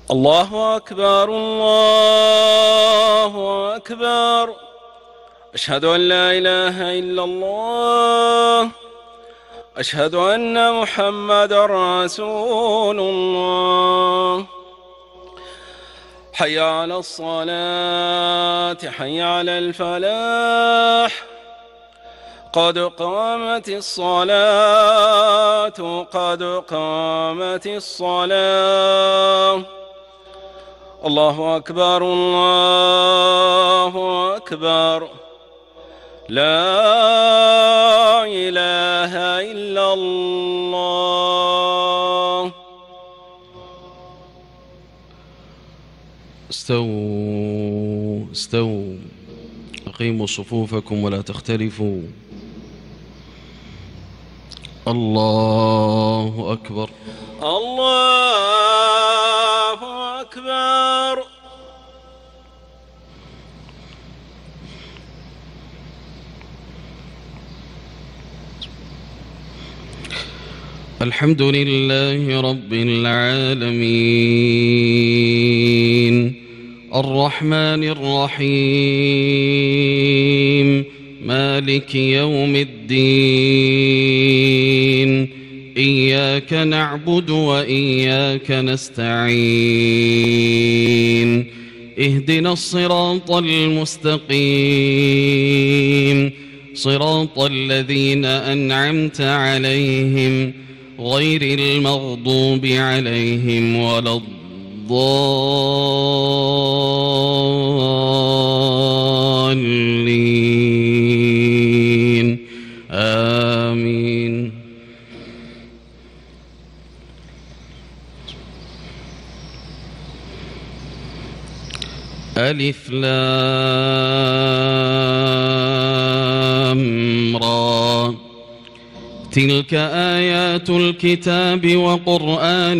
الله أكبر الله أكبر. أشهد أن لا إله إلا الله. أشهد أن محمدًا رسول الله. حي على الصلاة، حي على الفلاح، قد قامت الصلاة، قد قامت الصلاة. الله أكبر الله أكبر. لا إله إلا الله. استووا استووا، أقيموا صفوفكم ولا تختلفوا. الله أكبر الله أكبر. الحمد لله رب العالمين، الرحمن الرحيم، مالك يوم الدين. إياك نعبد وإياك نستعين. اهدنا الصراط المستقيم، صراط الذين أنعمت عليهم غير المغضوب عليهم ولا الضالين. آمين. ألف لام را، تلك آيات الكتاب وقرآن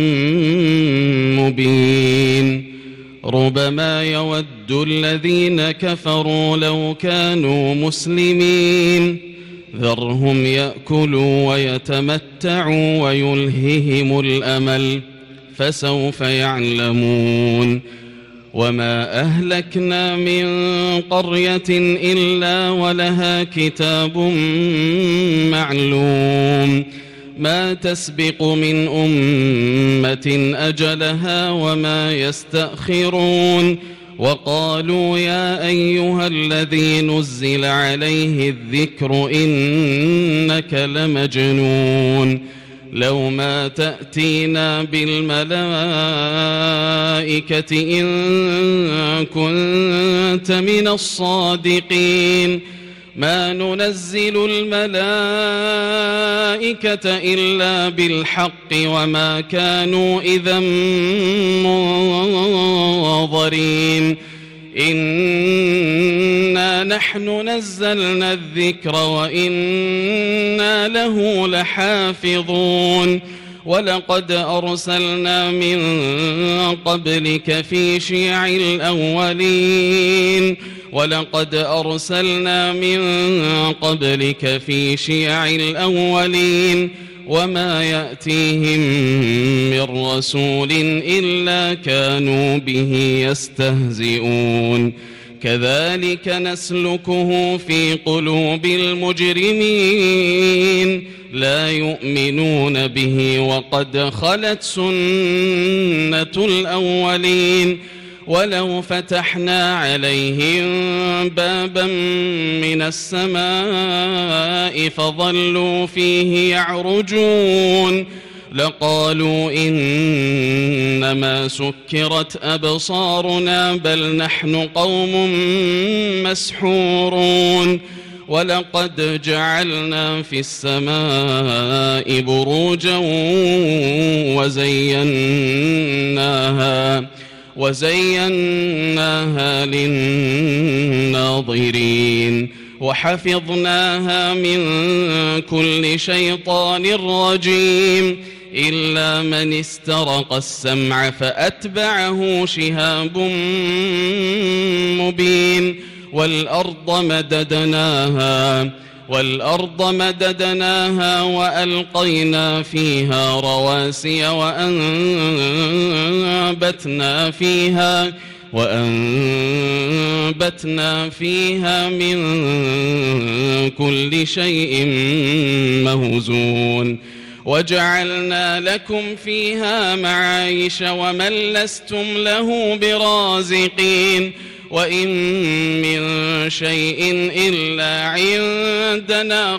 مبين. ربما يود الذين كفروا لو كانوا مسلمين، ذرهم يأكلوا ويتمتعوا ويلههم الأمل، فسوف يعلمون. وما أهلكنا من قرية إلا ولها كتاب معلوم، ما تسبق من أمة أجلها وما يستأخرون. وقالوا يا أيها الذي نزل عليه الذكر إنك لمجنون، لو ما تأتينا بالملائكة إن كنت من الصادقين. ما ننزل الملائكة إلا بالحق وما كانوا إذا منظرين. إنا نحن نزلنا الذكر وإنا له لحافظون. ولقد أرسلنا من قبلك في شيع الأولين، ولقد أرسلنا من قبلك في شيع الأولين، وما يأتيهم من رسول إلا كانوا به يستهزئون. كذلك نسلكه في قلوب المجرمين، لا يؤمنون به وقد خلت سنة الأولين. ولو فتحنا عليهم بابا من السماء فظلوا فيه يعرجون لقالوا إنما سكرت أبصارنا بل نحن قوم مسحورون. ولقد جعلنا في السماء بروجا وزيناها للناظرين وحفظناها من كل شيطان رجيم إلا من استرق السمع فأتبعه شهاب مبين. والأرض مددناها والأرض مددناها وألقينا فيها رواسي وأنبتنا فيها من كل شيء موزون وجعلنا لكم فيها معايش ومن لستم له برازقين وإن من شيء إلا عندنا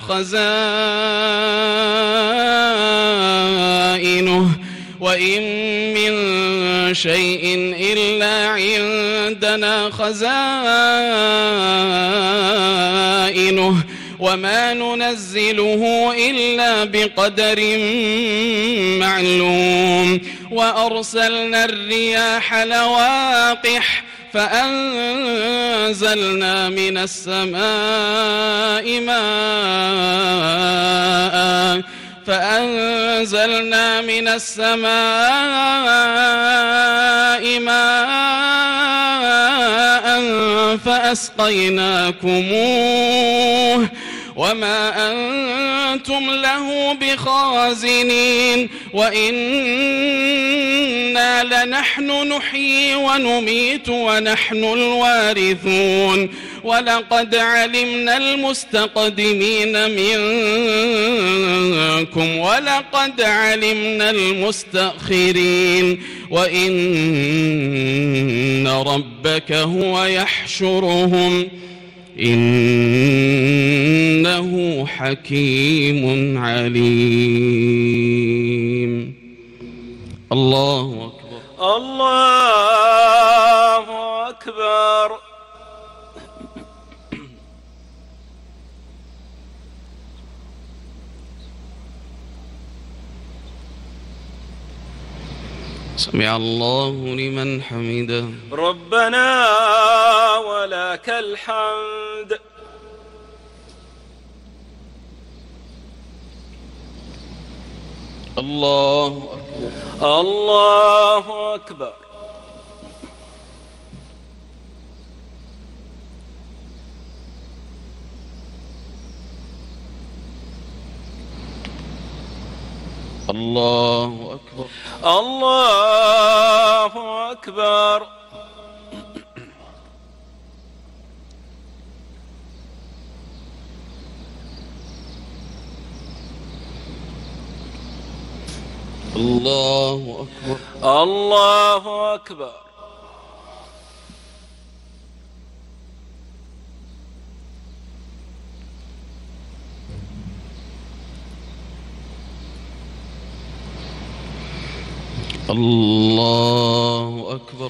خزائنه وما ننزله إلا بقدر معلوم وأرسلنا الرياح لواقح فأنزلنا من السماء ماء فأسقيناكموه وما أنتم له بخازنين وإنا لنحن نحيي ونميت ونحن الوارثون ولقد علمنا المستقدمين منكم ولقد علمنا المستأخرين وإن ربك هو يحشرهم إنه حكيم عليم. الله أكبر. الله أكبر. سمع الله لمن حمده. ربنا ولك الحمد. الله أكبر. الله أكبر. الله أكبر. الله أكبر. الله أكبر. الله أكبر. الله أكبر.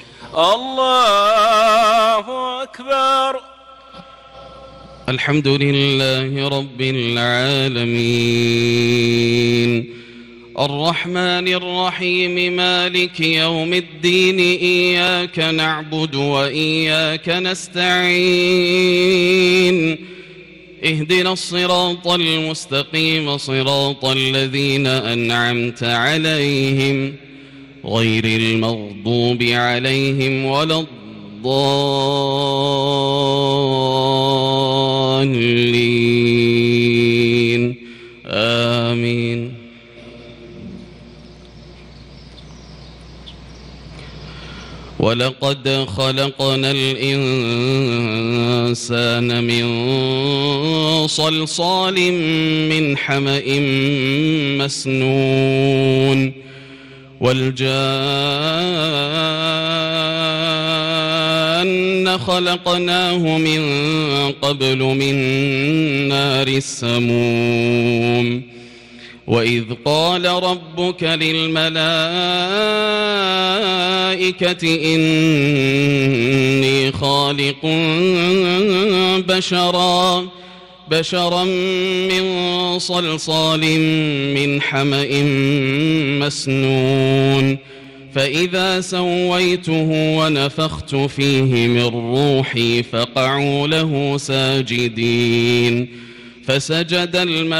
الله أكبر. الحمد لله رب العالمين الرحمن الرحيم مالك يوم الدين إياك نعبد وإياك نستعين اهدنا الصراط المستقيم صراط الذين أنعمت عليهم غير المغضوب عليهم ولا الضالين آمين. ولقد خلقنا الإنسان من صلصال من حمأ مسنون والجان خلقناه من قبل من نار السموم وإذ قال ربك للملائكة إني خالق بشرا من صلصال من حمأ مسنون فإذا سويته ونفخت فيه من روحي فقعوا له ساجدين فسجد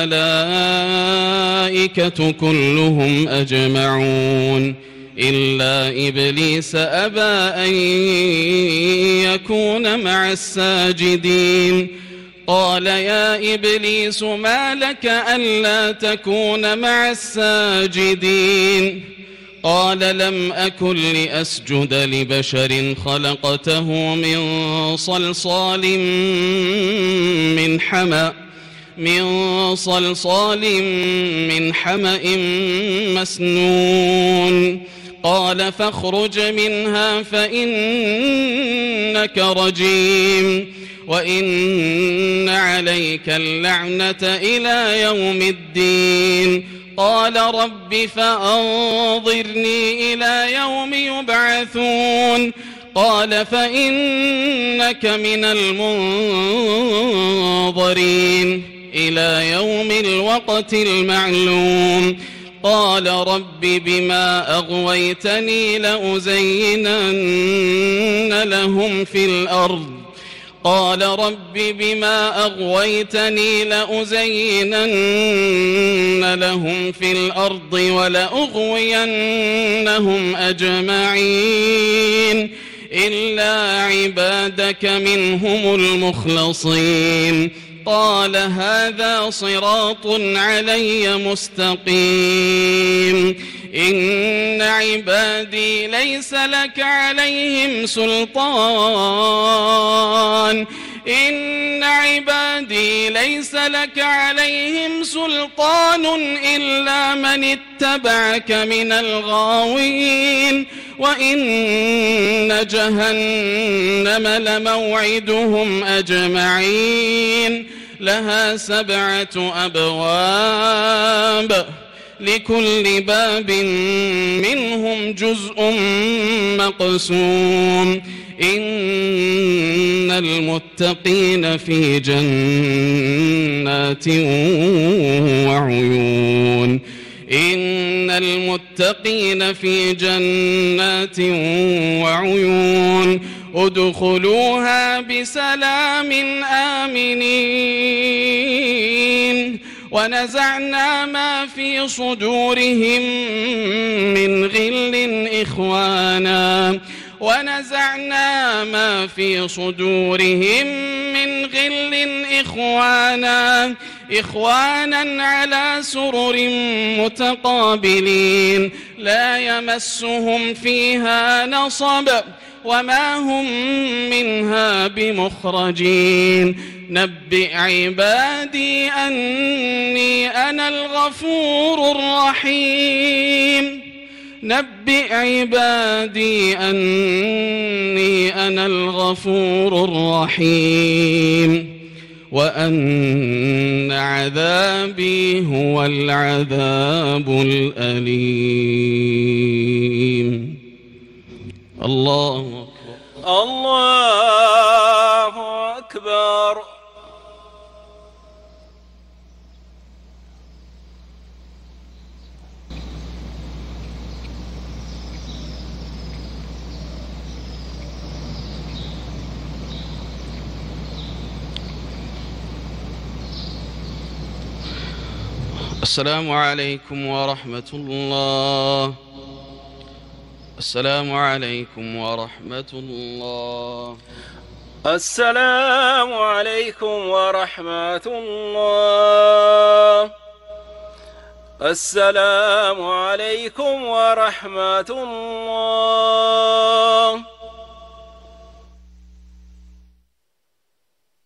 الملائكة كلهم أجمعون إلا إبليس أبى أن يكون مع الساجدين قال يا إبليس ما لك ألا تكون مع الساجدين قال لم أكن لأسجد لبشر خلقته من صلصال من حمأ مسنون قال فاخرج منها فإنك رجيم وإن عليك اللعنة إلى يوم الدين قال رب فأنظرني إلى يوم يبعثون قال فإنك من المنظرين إلى يوم الوقت المعلوم قال رب بما أغويتني لأزينن لهم في الأرض ولأغوينهم أجمعين إلا عبادك منهم المخلصين قال هذا صراط علي مستقيم إن عبادي ليس لك عليهم سلطان إلا من اتبعك من الغاوين وإن جهنم لموعدهم أجمعين لها 7 أبواب لكل باب منهم جزء مقسوم إن المتقين في جنات وعيون ادخلوها بسلام آمنين ونزعنا ما في صدورهم من غل إخوانا على سرر متقابلين لا يمسهم فيها نصب وما هم منها بمخرجين نبئ عبادي أني أنا الغفور الرحيم وأن عذابي هو العذاب الأليم. الله أكبر. السلام عليكم ورحمة الله. السلام عليكم ورحمة الله. السلام عليكم ورحمة الله. السلام عليكم ورحمة الله.